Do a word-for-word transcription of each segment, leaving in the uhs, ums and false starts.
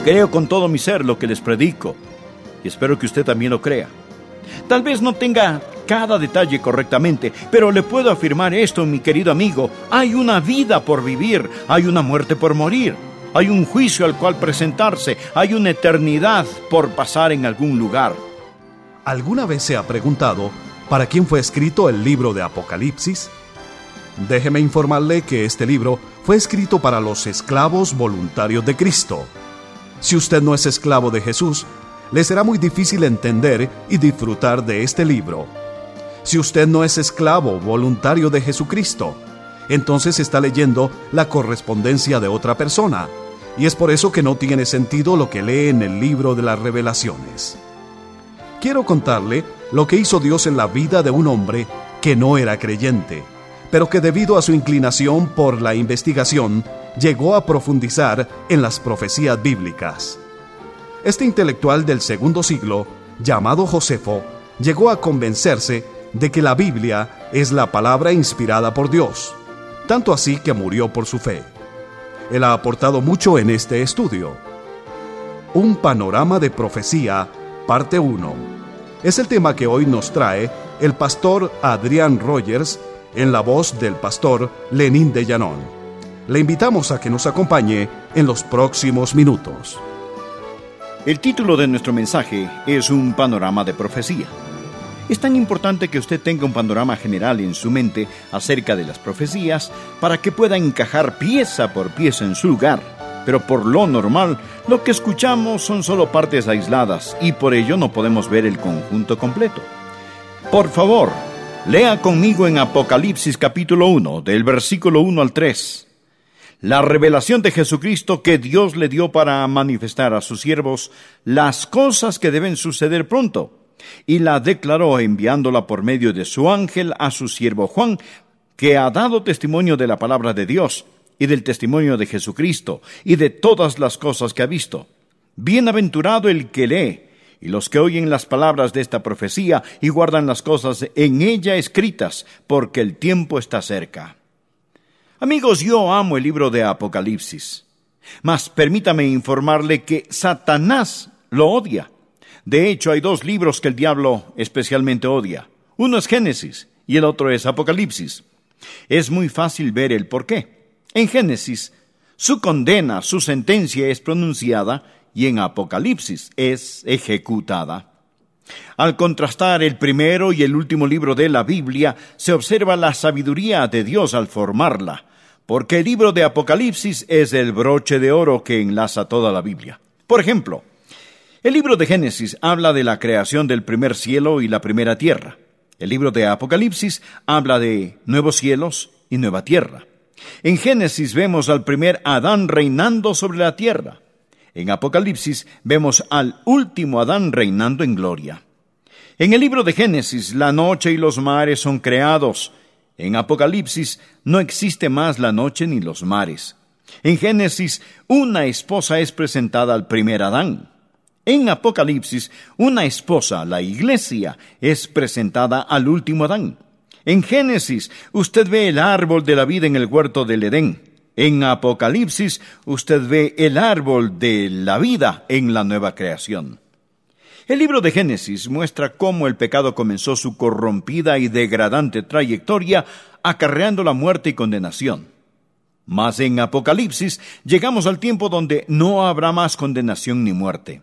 Creo con todo mi ser lo que les predico, y espero que usted también lo crea. Tal vez no tenga cada detalle correctamente, pero le puedo afirmar esto, mi querido amigo: hay una vida por vivir, hay una muerte por morir, hay un juicio al cual presentarse, hay una eternidad por pasar en algún lugar. ¿Alguna vez se ha preguntado para quién fue escrito el libro de Apocalipsis? Déjeme informarle que este libro fue escrito para los esclavos voluntarios de Cristo. Si usted no es esclavo de Jesús, le será muy difícil entender y disfrutar de este libro. Si usted no es esclavo voluntario de Jesucristo, entonces está leyendo la correspondencia de otra persona, y es por eso que no tiene sentido lo que lee en el libro de las Revelaciones. Quiero contarle lo que hizo Dios en la vida de un hombre que no era creyente, pero que debido a su inclinación por la investigación, llegó a profundizar en las profecías bíblicas. Este intelectual del segundo siglo, llamado Josefo, llegó a convencerse de que la Biblia es la palabra inspirada por Dios, tanto así que murió por su fe. Él ha aportado mucho en este estudio. Un panorama de profecía, parte uno. Es el tema que hoy nos trae el pastor Adrián Rogers en la voz del pastor Lenín de Llanón. Le invitamos a que nos acompañe en los próximos minutos. El título de nuestro mensaje es Un panorama de profecía. Es tan importante que usted tenga un panorama general en su mente acerca de las profecías para que pueda encajar pieza por pieza en su lugar. Pero por lo normal, lo que escuchamos son solo partes aisladas y por ello no podemos ver el conjunto completo. Por favor, lea conmigo en Apocalipsis capítulo uno, del versículo uno al tres. La revelación de Jesucristo que Dios le dio para manifestar a sus siervos las cosas que deben suceder pronto, y la declaró enviándola por medio de su ángel a su siervo Juan, que ha dado testimonio de la palabra de Dios y del testimonio de Jesucristo y de todas las cosas que ha visto. Bienaventurado el que lee y los que oyen las palabras de esta profecía y guardan las cosas en ella escritas, porque el tiempo está cerca. Amigos, yo amo el libro de Apocalipsis, mas permítame informarle que Satanás lo odia. De hecho, hay dos libros que el diablo especialmente odia. Uno es Génesis y el otro es Apocalipsis. Es muy fácil ver el porqué. En Génesis, su condena, su sentencia es pronunciada, y en Apocalipsis es ejecutada. Al contrastar el primero y el último libro de la Biblia, se observa la sabiduría de Dios al formarla, porque el libro de Apocalipsis es el broche de oro que enlaza toda la Biblia. Por ejemplo, el libro de Génesis habla de la creación del primer cielo y la primera tierra. El libro de Apocalipsis habla de nuevos cielos y nueva tierra. En Génesis vemos al primer Adán reinando sobre la tierra. En Apocalipsis vemos al último Adán reinando en gloria. En el libro de Génesis, la noche y los mares son creados. En Apocalipsis no existe más la noche ni los mares. En Génesis, una esposa es presentada al primer Adán. En Apocalipsis, una esposa, la iglesia, es presentada al último Adán. En Génesis, usted ve el árbol de la vida en el huerto del Edén. En Apocalipsis, usted ve el árbol de la vida en la nueva creación. El libro de Génesis muestra cómo el pecado comenzó su corrompida y degradante trayectoria, acarreando la muerte y condenación. Mas en Apocalipsis llegamos al tiempo donde no habrá más condenación ni muerte.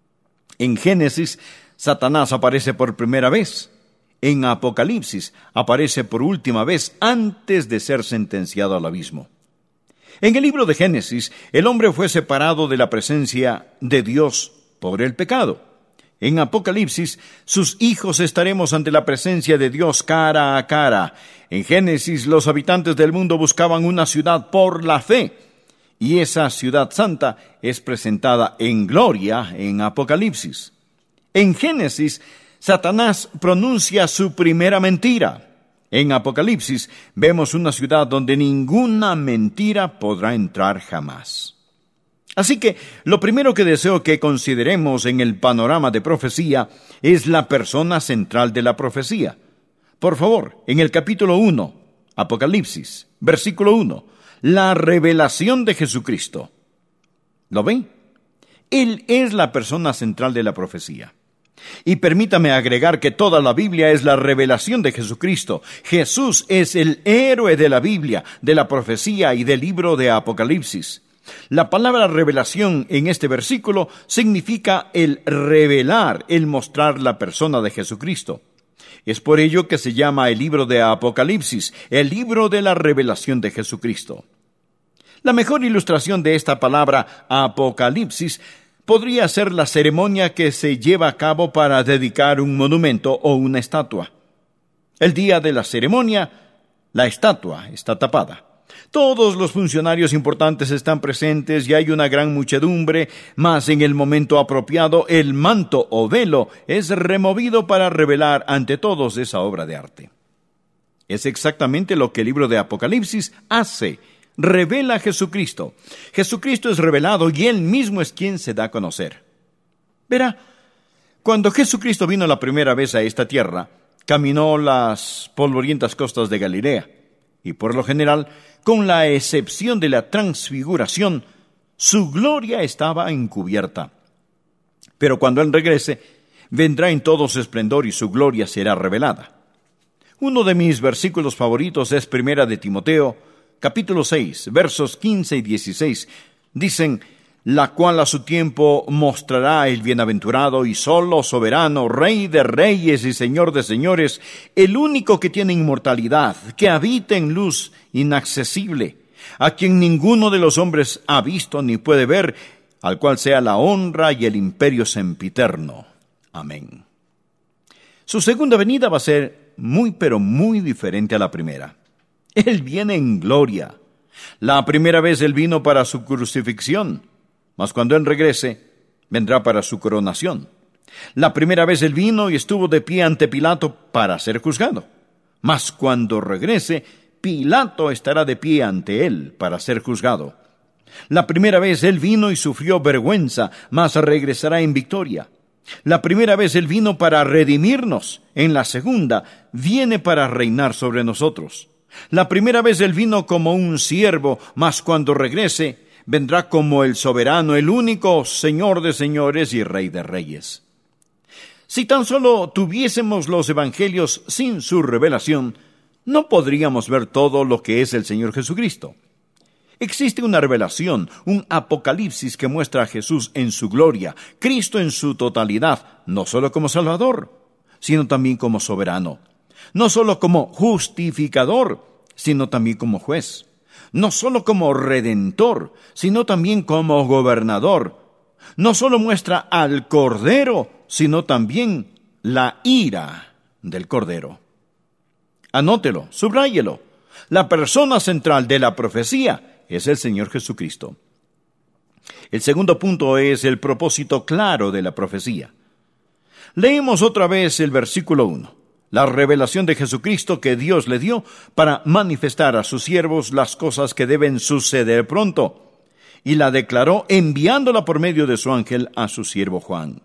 En Génesis, Satanás aparece por primera vez. En Apocalipsis aparece por última vez antes de ser sentenciado al abismo. En el libro de Génesis, el hombre fue separado de la presencia de Dios por el pecado. En Apocalipsis, sus hijos estaremos ante la presencia de Dios cara a cara. En Génesis, los habitantes del mundo buscaban una ciudad por la fe, y esa ciudad santa es presentada en gloria en Apocalipsis. En Génesis, Satanás pronuncia su primera mentira. En Apocalipsis vemos una ciudad donde ninguna mentira podrá entrar jamás. Así que lo primero que deseo que consideremos en el panorama de profecía es la persona central de la profecía. Por favor, en el capítulo uno, Apocalipsis, versículo uno, la revelación de Jesucristo. ¿Lo ven? Él es la persona central de la profecía. Y permítame agregar que toda la Biblia es la revelación de Jesucristo. Jesús es el héroe de la Biblia, de la profecía y del libro de Apocalipsis. La palabra revelación en este versículo significa el revelar, el mostrar la persona de Jesucristo. Es por ello que se llama el libro de Apocalipsis, el libro de la revelación de Jesucristo. La mejor ilustración de esta palabra Apocalipsis podría ser la ceremonia que se lleva a cabo para dedicar un monumento o una estatua. El día de la ceremonia, la estatua está tapada. Todos los funcionarios importantes están presentes y hay una gran muchedumbre, mas en el momento apropiado el manto o velo es removido para revelar ante todos esa obra de arte. Es exactamente lo que el libro de Apocalipsis hace. Revela a Jesucristo. Jesucristo es revelado y Él mismo es quien se da a conocer. Verá, cuando Jesucristo vino la primera vez a esta tierra, caminó las polvorientas costas de Galilea, y por lo general, con la excepción de la transfiguración, su gloria estaba encubierta. Pero cuando Él regrese, vendrá en todo su esplendor y su gloria será revelada. Uno de mis versículos favoritos es Primera de Timoteo, capítulo seis, versos quince y dieciséis, dicen: la cual a su tiempo mostrará el bienaventurado y solo soberano, Rey de reyes y Señor de señores, el único que tiene inmortalidad, que habita en luz inaccesible, a quien ninguno de los hombres ha visto ni puede ver, al cual sea la honra y el imperio sempiterno. Amén. Su segunda venida va a ser muy pero muy diferente a la primera. Él viene en gloria. La primera vez Él vino para su crucifixión, mas cuando Él regrese, vendrá para su coronación. La primera vez Él vino y estuvo de pie ante Pilato para ser juzgado, mas cuando regrese, Pilato estará de pie ante Él para ser juzgado. La primera vez Él vino y sufrió vergüenza, mas regresará en victoria. La primera vez Él vino para redimirnos, en la segunda, viene para reinar sobre nosotros. La primera vez Él vino como un siervo, mas cuando regrese, vendrá como el soberano, el único Señor de señores y Rey de reyes. Si tan solo tuviésemos los evangelios sin su revelación, no podríamos ver todo lo que es el Señor Jesucristo. Existe una revelación, un apocalipsis que muestra a Jesús en su gloria, Cristo en su totalidad, no solo como Salvador, sino también como soberano. No solo como justificador, sino también como juez. No solo como redentor, sino también como gobernador. No solo muestra al Cordero, sino también la ira del Cordero. Anótelo, subráyelo. La persona central de la profecía es el Señor Jesucristo. El segundo punto es el propósito claro de la profecía. Leemos otra vez el versículo uno. La revelación de Jesucristo que Dios le dio para manifestar a sus siervos las cosas que deben suceder pronto, y la declaró enviándola por medio de su ángel a su siervo Juan.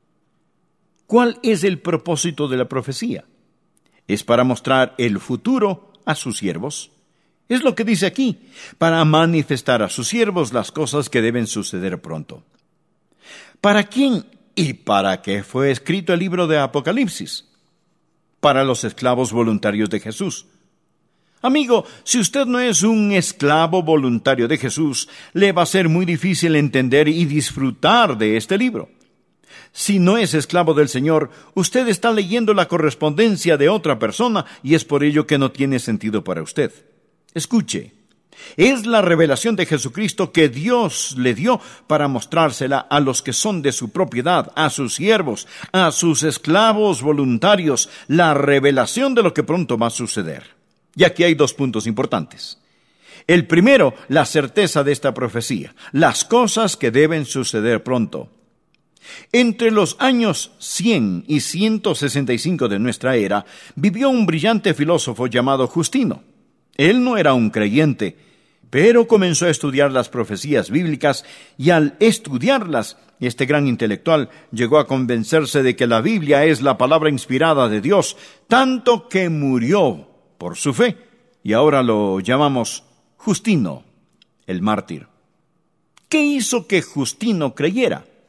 ¿Cuál es el propósito de la profecía? Es para mostrar el futuro a sus siervos. Es lo que dice aquí, para manifestar a sus siervos las cosas que deben suceder pronto. ¿Para quién y para qué fue escrito el libro de Apocalipsis? Para los esclavos voluntarios de Jesús. Amigo, si usted no es un esclavo voluntario de Jesús, le va a ser muy difícil entender y disfrutar de este libro. Si no es esclavo del Señor, usted está leyendo la correspondencia de otra persona y es por ello que no tiene sentido para usted. Escuche, es la revelación de Jesucristo que Dios le dio para mostrársela a los que son de su propiedad, a sus siervos, a sus esclavos voluntarios, la revelación de lo que pronto va a suceder. Y aquí hay dos puntos importantes. El primero, la certeza de esta profecía, las cosas que deben suceder pronto. Entre los años cien y ciento sesenta y cinco de nuestra era, vivió un brillante filósofo llamado Justino. Él no era un creyente, pero comenzó a estudiar las profecías bíblicas y al estudiarlas, este gran intelectual llegó a convencerse de que la Biblia es la palabra inspirada de Dios, tanto que murió por su fe, y ahora lo llamamos Justino, el mártir. ¿Qué hizo que Justino creyera?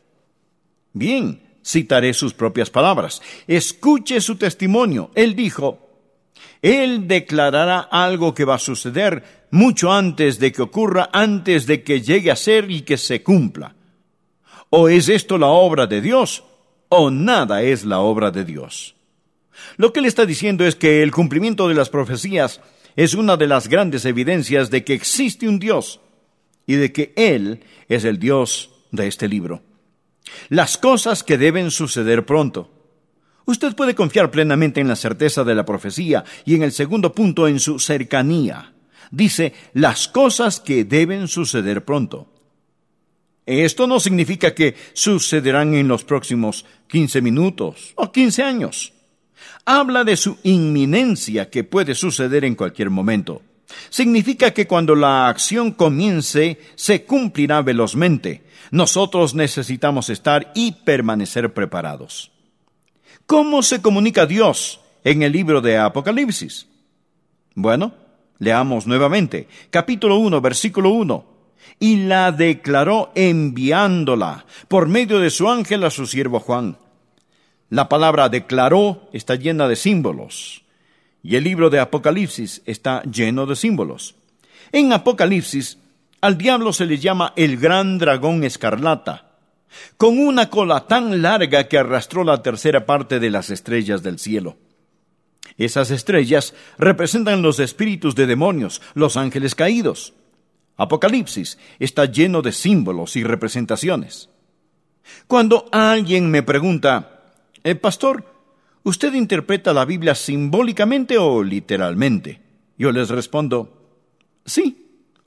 Bien, citaré sus propias palabras. Escuche su testimonio. Él dijo, Él declarará algo que va a suceder mucho antes de que ocurra, antes de que llegue a ser y que se cumpla. O es esto la obra de Dios, o nada es la obra de Dios. Lo que él está diciendo es que el cumplimiento de las profecías es una de las grandes evidencias de que existe un Dios y de que Él es el Dios de este libro. Las cosas que deben suceder pronto. Usted puede confiar plenamente en la certeza de la profecía y en el segundo punto en su cercanía. Dice, las cosas que deben suceder pronto. Esto no significa que sucederán en los próximos quince minutos o quince años. Habla de su inminencia que puede suceder en cualquier momento. Significa que cuando la acción comience, se cumplirá velozmente. Nosotros necesitamos estar y permanecer preparados. ¿Cómo se comunica Dios en el libro de Apocalipsis? Bueno, leamos nuevamente, capítulo uno, versículo uno. Y la declaró enviándola por medio de su ángel a su siervo Juan. La palabra declaró está llena de símbolos, y el libro de Apocalipsis está lleno de símbolos. En Apocalipsis, al diablo se le llama el gran dragón escarlata, con una cola tan larga que arrastró la tercera parte de las estrellas del cielo. Esas estrellas representan los espíritus de demonios, los ángeles caídos. Apocalipsis está lleno de símbolos y representaciones. Cuando alguien me pregunta, Eh, pastor, ¿usted interpreta la Biblia simbólicamente o literalmente? Yo les respondo, sí,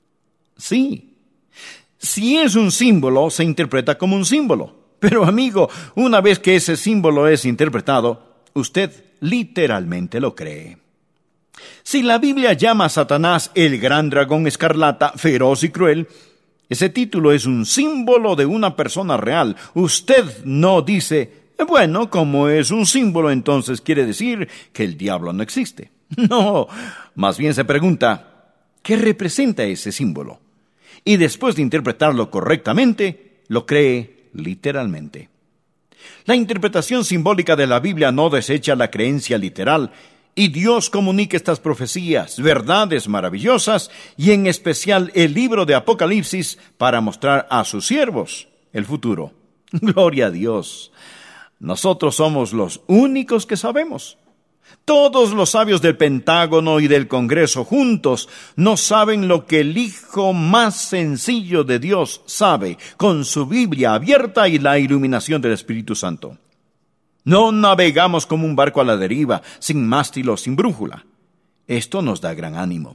sí. Si es un símbolo, se interpreta como un símbolo. Pero amigo, una vez que ese símbolo es interpretado, usted literalmente lo cree. Si la Biblia llama a Satanás el gran dragón escarlata, feroz y cruel, ese título es un símbolo de una persona real. Usted no dice, bueno, como es un símbolo, entonces quiere decir que el diablo no existe. No, más bien se pregunta, ¿qué representa ese símbolo? Y después de interpretarlo correctamente, lo cree literalmente. La interpretación simbólica de la Biblia no desecha la creencia literal, y Dios comunica estas profecías, verdades maravillosas, y en especial el libro de Apocalipsis, para mostrar a sus siervos el futuro. Gloria a Dios. Nosotros somos los únicos que sabemos. Todos los sabios del Pentágono y del Congreso juntos no saben lo que el Hijo más sencillo de Dios sabe, con su Biblia abierta y la iluminación del Espíritu Santo. No navegamos como un barco a la deriva, sin mástil o sin brújula. Esto nos da gran ánimo.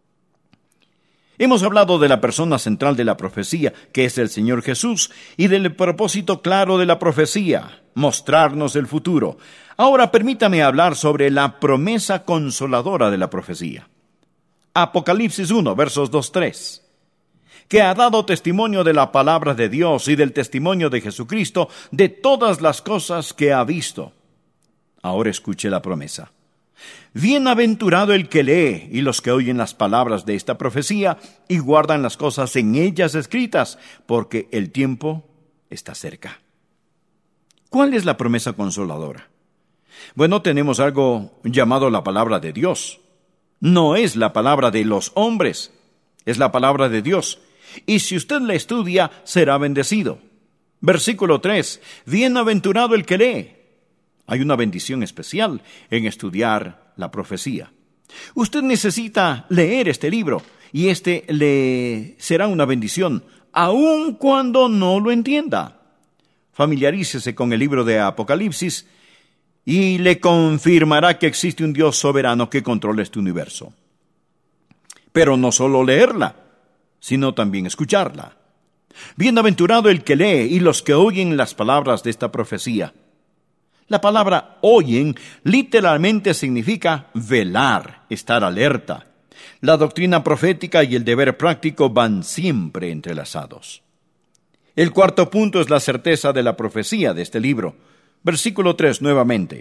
Hemos hablado de la persona central de la profecía, que es el Señor Jesús, y del propósito claro de la profecía, mostrarnos el futuro. Ahora permítame hablar sobre la promesa consoladora de la profecía. Apocalipsis uno, versos dos a tres. Que ha dado testimonio de la palabra de Dios y del testimonio de Jesucristo de todas las cosas que ha visto. Ahora escuche la promesa. Bienaventurado el que lee y los que oyen las palabras de esta profecía y guardan las cosas en ellas escritas, porque el tiempo está cerca. ¿Cuál es la promesa consoladora? Bueno, tenemos algo llamado la palabra de Dios. No es la palabra de los hombres, es la palabra de Dios. Y si usted la estudia, será bendecido. Versículo tres. Bienaventurado el que lee. Hay una bendición especial en estudiar la profecía. Usted necesita leer este libro, y este le será una bendición, aun cuando no lo entienda. Familiarícese con el libro de Apocalipsis, y le confirmará que existe un Dios soberano que controla este universo. Pero no solo leerla, sino también escucharla. Bienaventurado el que lee y los que oyen las palabras de esta profecía. La palabra oyen literalmente significa velar, estar alerta. La doctrina profética y el deber práctico van siempre entrelazados. El cuarto punto es la certeza de la profecía de este libro. Versículo tres nuevamente.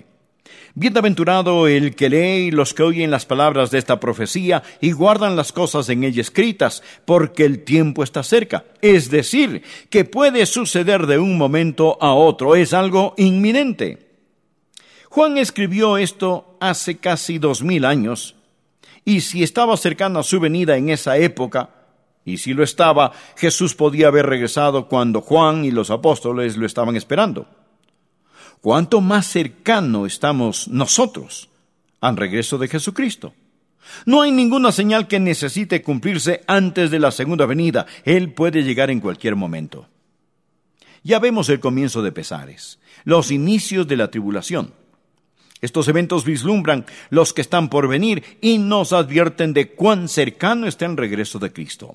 Bienaventurado el que lee y los que oyen las palabras de esta profecía y guardan las cosas en ella escritas, porque el tiempo está cerca. Es decir, que puede suceder de un momento a otro, es algo inminente. Juan escribió esto hace casi dos mil años, y si estaba cercano a su venida en esa época, y si lo estaba, Jesús podía haber regresado cuando Juan y los apóstoles lo estaban esperando. ¿Cuánto más cercano estamos nosotros al regreso de Jesucristo? No hay ninguna señal que necesite cumplirse antes de la segunda venida. Él puede llegar en cualquier momento. Ya vemos el comienzo de pesares, los inicios de la tribulación. Estos eventos vislumbran los que están por venir y nos advierten de cuán cercano está el regreso de Cristo.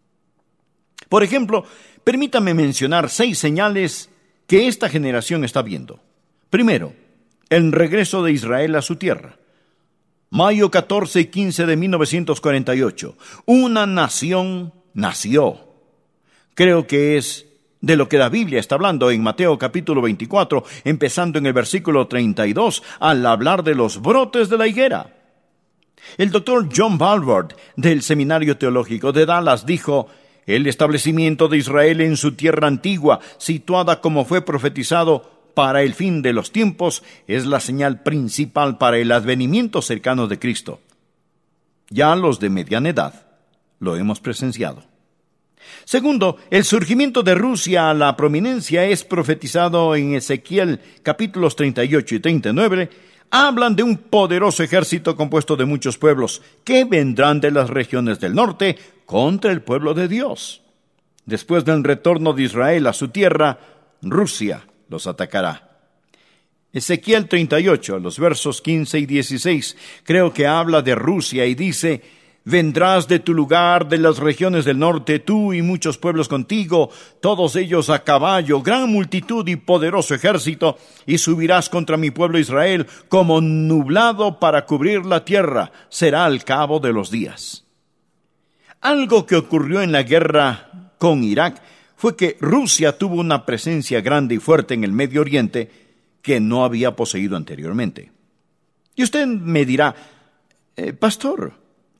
Por ejemplo, permítame mencionar seis señales que esta generación está viendo. Primero, el regreso de Israel a su tierra. Mayo catorce y quince de mil novecientos cuarenta y ocho. Una nación nació. Creo que es de lo que la Biblia está hablando en Mateo capítulo veinticuatro, empezando en el versículo treinta y dos, al hablar de los brotes de la higuera. El doctor John Balvard, del Seminario Teológico de Dallas, dijo: el establecimiento de Israel en su tierra antigua, situada como fue profetizado para el fin de los tiempos, es la señal principal para el advenimiento cercano de Cristo. Ya los de mediana edad lo hemos presenciado. Segundo, el surgimiento de Rusia a la prominencia es profetizado en Ezequiel capítulos treinta y ocho y treinta y nueve. Hablan de un poderoso ejército compuesto de muchos pueblos que vendrán de las regiones del norte contra el pueblo de Dios. Después del retorno de Israel a su tierra, Rusia los atacará. Ezequiel treinta y ocho, los versos quince y dieciséis, creo que habla de Rusia y dice: vendrás de tu lugar, de las regiones del norte, tú y muchos pueblos contigo, todos ellos a caballo, gran multitud y poderoso ejército, y subirás contra mi pueblo Israel como nublado para cubrir la tierra, será al cabo de los días. Algo que ocurrió en la guerra con Irak fue que Rusia tuvo una presencia grande y fuerte en el Medio Oriente que no había poseído anteriormente. Y usted me dirá: eh, pastor,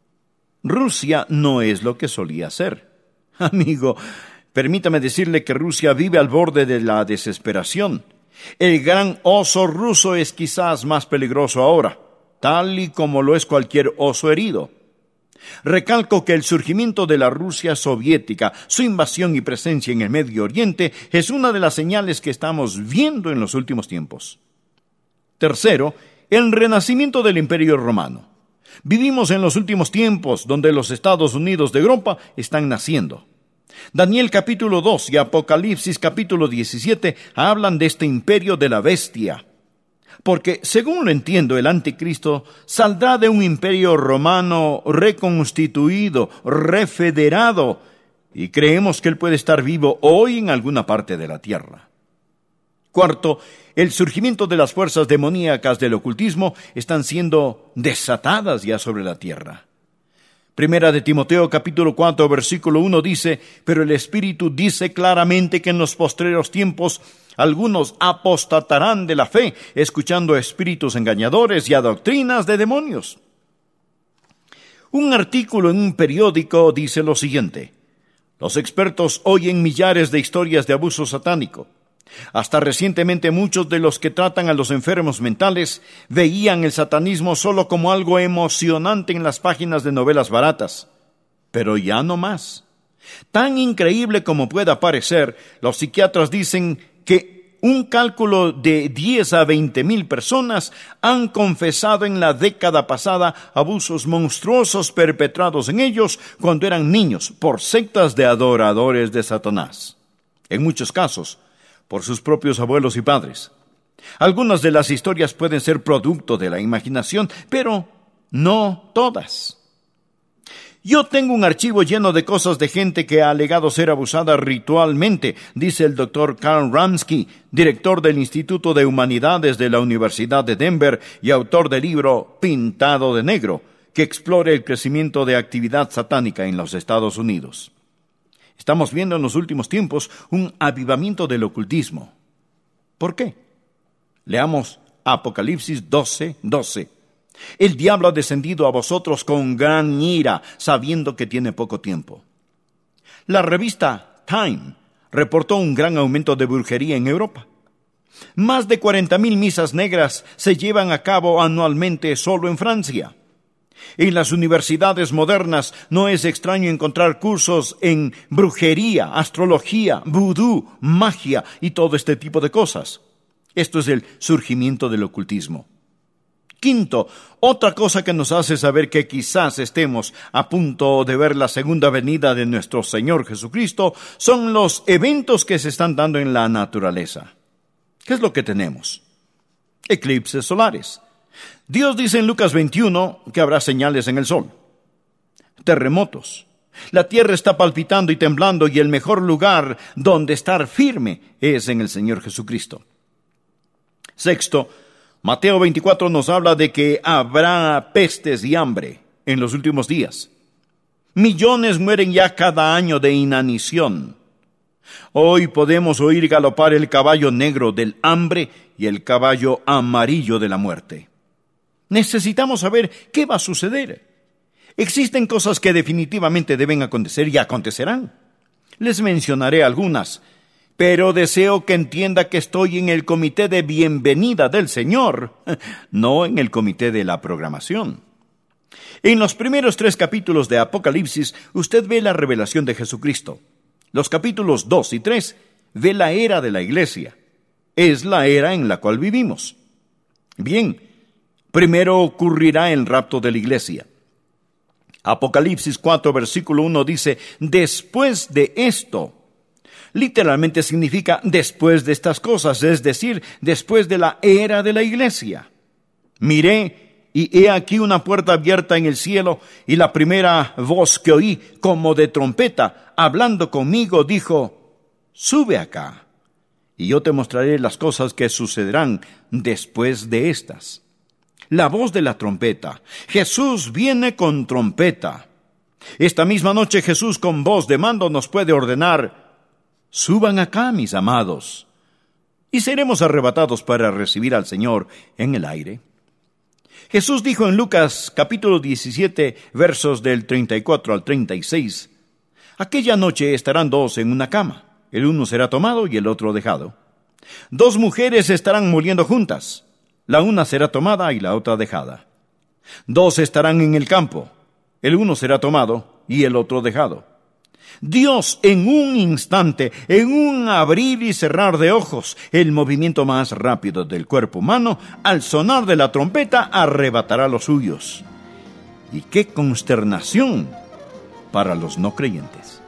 Rusia no es lo que solía ser. Amigo, permítame decirle que Rusia vive al borde de la desesperación. El gran oso ruso es quizás más peligroso ahora, tal y como lo es cualquier oso herido. Recalco que el surgimiento de la Rusia soviética, su invasión y presencia en el Medio Oriente, es una de las señales que estamos viendo en los últimos tiempos. Tercero, el renacimiento del Imperio Romano. Vivimos en los últimos tiempos donde los Estados Unidos de Europa están naciendo. Daniel capítulo dos y Apocalipsis capítulo diecisiete hablan de este imperio de la bestia. Porque, según lo entiendo, el anticristo saldrá de un imperio romano reconstituido, refederado, y creemos que él puede estar vivo hoy en alguna parte de la tierra. Cuarto, el surgimiento de las fuerzas demoníacas del ocultismo están siendo desatadas ya sobre la tierra. Primera de Timoteo capítulo cuatro versículo uno dice: pero el Espíritu dice claramente que en los postreros tiempos algunos apostatarán de la fe, escuchando a espíritus engañadores y a doctrinas de demonios. Un artículo en un periódico dice lo siguiente: los expertos oyen millares de historias de abuso satánico. Hasta recientemente muchos de los que tratan a los enfermos mentales veían el satanismo solo como algo emocionante en las páginas de novelas baratas. Pero ya no más. Tan increíble como pueda parecer, los psiquiatras dicen que un cálculo de diez a veinte mil personas han confesado en la década pasada abusos monstruosos perpetrados en ellos cuando eran niños por sectas de adoradores de Satanás. En muchos casos, por sus propios abuelos y padres. Algunas de las historias pueden ser producto de la imaginación, pero no todas. Yo tengo un archivo lleno de cosas de gente que ha alegado ser abusada ritualmente, dice el doctor Karl Ramsky, director del Instituto de Humanidades de la Universidad de Denver y autor del libro Pintado de Negro, que explora el crecimiento de actividad satánica en los Estados Unidos. Estamos viendo en los últimos tiempos un avivamiento del ocultismo. ¿Por qué? Leamos Apocalipsis doce, doce. El diablo ha descendido a vosotros con gran ira, sabiendo que tiene poco tiempo. La revista Time reportó un gran aumento de brujería en Europa. Más de cuarenta mil misas negras se llevan a cabo anualmente solo en Francia. En las universidades modernas no es extraño encontrar cursos en brujería, astrología, vudú, magia y todo este tipo de cosas. Esto es el surgimiento del ocultismo. Quinto, otra cosa que nos hace saber que quizás estemos a punto de ver la segunda venida de nuestro Señor Jesucristo son los eventos que se están dando en la naturaleza. ¿Qué es lo que tenemos? Eclipses solares. Dios dice en Lucas veintiuno que habrá señales en el sol. Terremotos. La tierra está palpitando y temblando y el mejor lugar donde estar firme es en el Señor Jesucristo. Sexto, Mateo veinticuatro nos habla de que habrá pestes y hambre en los últimos días. Millones mueren ya cada año de inanición. Hoy podemos oír galopar el caballo negro del hambre y el caballo amarillo de la muerte. Necesitamos saber qué va a suceder. Existen cosas que definitivamente deben acontecer y acontecerán. Les mencionaré algunas, pero deseo que entienda que estoy en el comité de bienvenida del Señor, no en el comité de la programación. En los primeros tres capítulos de Apocalipsis, usted ve la revelación de Jesucristo. Los capítulos dos y tres ve la era de la iglesia. Es la era en la cual vivimos. Bien, primero ocurrirá el rapto de la iglesia. Apocalipsis cuatro, versículo uno dice, después de esto. Literalmente significa después de estas cosas, es decir, después de la era de la iglesia. Miré, y he aquí una puerta abierta en el cielo, y la primera voz que oí, como de trompeta, hablando conmigo, dijo, sube acá, y yo te mostraré las cosas que sucederán después de estas. La voz de la trompeta. Jesús viene con trompeta. Esta misma noche Jesús con voz de mando nos puede ordenar, suban acá, mis amados, y seremos arrebatados para recibir al Señor en el aire. Jesús dijo en Lucas capítulo diecisiete, versos del treinta y cuatro al treinta y seis, aquella noche estarán dos en una cama, el uno será tomado y el otro dejado. Dos mujeres estarán muriendo juntas, la una será tomada y la otra dejada. Dos estarán en el campo, el uno será tomado y el otro dejado. Dios en un instante, en un abrir y cerrar de ojos, el movimiento más rápido del cuerpo humano, al sonar de la trompeta, arrebatará los suyos. ¡Y qué consternación para los no creyentes!